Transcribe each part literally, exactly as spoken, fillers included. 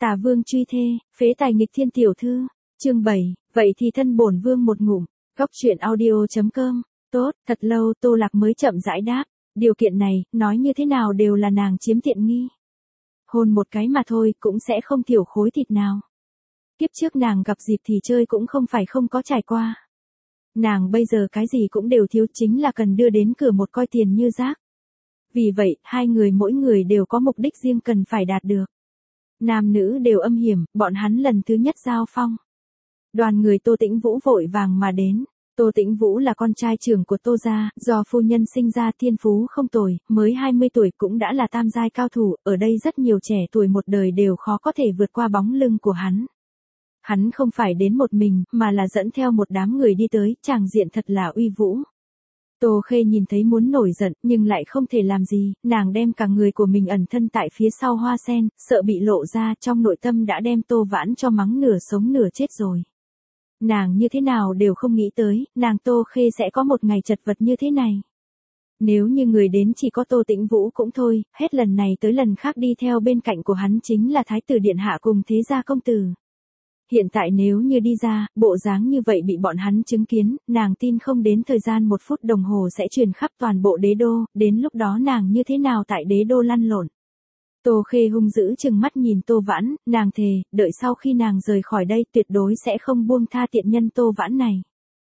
Tà vương truy thê, phế tài nghịch thiên tiểu thư. Chương bảy, vậy thì thân bổn vương một ngụm. Góc truyện audio chấm com. Tốt, thật lâu Tô Lạc mới chậm rãi đáp. Điều kiện này, nói như thế nào đều là nàng chiếm tiện nghi. Hôn một cái mà thôi cũng sẽ không thiểu khối thịt nào. Kiếp trước nàng gặp dịp thì chơi cũng không phải không có trải qua. Nàng bây giờ cái gì cũng đều thiếu, chính là cần đưa đến cửa một coi tiền như rác. Vì vậy, hai người mỗi người đều có mục đích riêng cần phải đạt được. Nam nữ đều âm hiểm, bọn hắn lần thứ nhất giao phong. Đoàn người Tô Tĩnh Vũ vội vàng mà đến. Tô Tĩnh Vũ là con trai trưởng của Tô gia, do phu nhân sinh ra thiên phú không tồi, mới hai mươi tuổi cũng đã là tam giai cao thủ, ở đây rất nhiều trẻ tuổi một đời đều khó có thể vượt qua bóng lưng của hắn. Hắn không phải đến một mình, mà là dẫn theo một đám người đi tới, tràng diện thật là uy vũ. Tô Khê nhìn thấy muốn nổi giận, nhưng lại không thể làm gì, nàng đem cả người của mình ẩn thân tại phía sau hoa sen, sợ bị lộ ra, trong nội tâm đã đem Tô Vãn cho mắng nửa sống nửa chết rồi. Nàng như thế nào đều không nghĩ tới, nàng Tô Khê sẽ có một ngày chật vật như thế này. Nếu như người đến chỉ có Tô Tĩnh Vũ cũng thôi, hết lần này tới lần khác đi theo bên cạnh của hắn chính là Thái tử Điện Hạ cùng Thế gia công tử. Hiện tại nếu như đi ra, bộ dáng như vậy bị bọn hắn chứng kiến, nàng tin không đến thời gian một phút đồng hồ sẽ truyền khắp toàn bộ đế đô, đến lúc đó nàng như thế nào tại đế đô lăn lộn. Tô Khê hung dữ chừng mắt nhìn Tô Vãn, nàng thề, đợi sau khi nàng rời khỏi đây tuyệt đối sẽ không buông tha tiện nhân Tô Vãn này.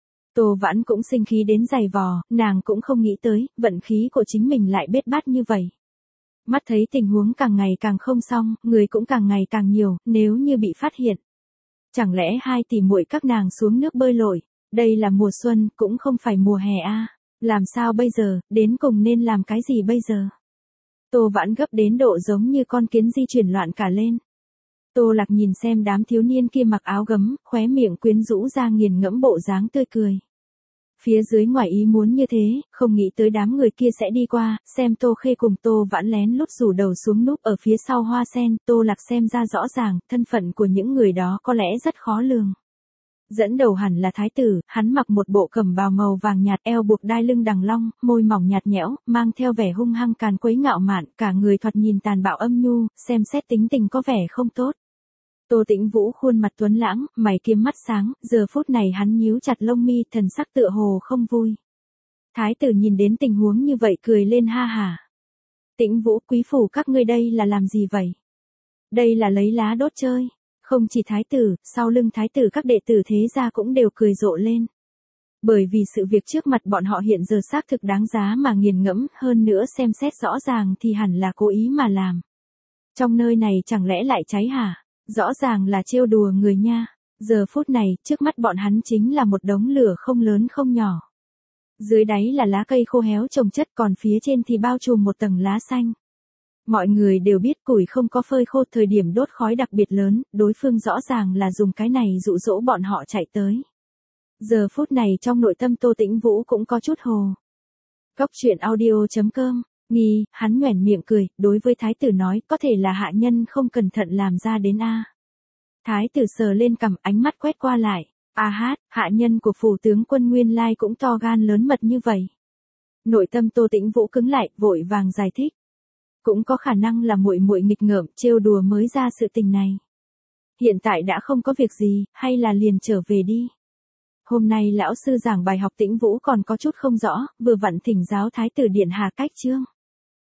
Tô Vãn cũng sinh khí đến dày vò, nàng cũng không nghĩ tới, vận khí của chính mình lại bết bát như vậy. Mắt thấy tình huống càng ngày càng không xong, người cũng càng ngày càng nhiều, nếu như bị phát hiện. Chẳng lẽ hai tỷ muội các nàng xuống nước bơi lội, đây là mùa xuân, cũng không phải mùa hè a, à. Làm sao bây giờ, đến cùng nên làm cái gì bây giờ? Tô Vãn gấp đến độ giống như con kiến di chuyển loạn cả lên. Tô Lạc nhìn xem đám thiếu niên kia mặc áo gấm, khóe miệng quyến rũ ra nghiền ngẫm bộ dáng tươi cười. Phía dưới ngoài ý muốn như thế, không nghĩ tới đám người kia sẽ đi qua, xem Tô Khê cùng Tô Vãn lén lút rủ đầu xuống núp ở phía sau hoa sen, Tô Lạc xem ra rõ ràng, thân phận của những người đó có lẽ rất khó lường. Dẫn đầu hẳn là thái tử, hắn mặc một bộ cẩm bào màu vàng nhạt, eo buộc đai lưng đằng long, môi mỏng nhạt nhẽo, mang theo vẻ hung hăng càn quấy ngạo mạn, cả người thoạt nhìn tàn bạo âm nhu, xem xét tính tình có vẻ không tốt. Tô Tĩnh Vũ khuôn mặt tuấn lãng, mày kiếm mắt sáng, giờ phút này hắn nhíu chặt lông mi, thần sắc tựa hồ không vui. Thái tử nhìn đến tình huống như vậy cười lên ha hả. Tĩnh Vũ, quý phủ các ngươi đây là làm gì vậy? Đây là lấy lá đốt chơi. Không chỉ thái tử, sau lưng thái tử các đệ tử Thế gia cũng đều cười rộ lên. Bởi vì sự việc trước mặt bọn họ hiện giờ xác thực đáng giá mà nghiền ngẫm, hơn nữa xem xét rõ ràng thì hẳn là cố ý mà làm. Trong nơi này chẳng lẽ lại cháy hả? Rõ ràng là trêu đùa người nha. Giờ phút này, trước mắt bọn hắn chính là một đống lửa không lớn không nhỏ. Dưới đáy là lá cây khô héo chồng chất, còn phía trên thì bao trùm một tầng lá xanh. Mọi người đều biết củi không có phơi khô, thời điểm đốt khói đặc biệt lớn, đối phương rõ ràng là dùng cái này dụ dỗ bọn họ chạy tới. Giờ phút này trong nội tâm Tô Tĩnh Vũ cũng có chút hồ. Góc truyện audio chấm com, nghi, hắn nhoẻn miệng cười, đối với thái tử nói, có thể là hạ nhân không cẩn thận làm ra đến a. Thái tử sờ lên cằm, ánh mắt quét qua lại, a hát, hạ nhân của phủ tướng quân nguyên lai cũng to gan lớn mật như vậy. Nội tâm Tô Tĩnh Vũ cứng lại, vội vàng giải thích. Cũng có khả năng là muội muội nghịch ngợm, trêu đùa mới ra sự tình này. Hiện tại đã không có việc gì, hay là liền trở về đi. Hôm nay lão sư giảng bài học Tĩnh Vũ còn có chút không rõ, vừa vặn thỉnh giáo Thái tử Điện Hạ cách chương.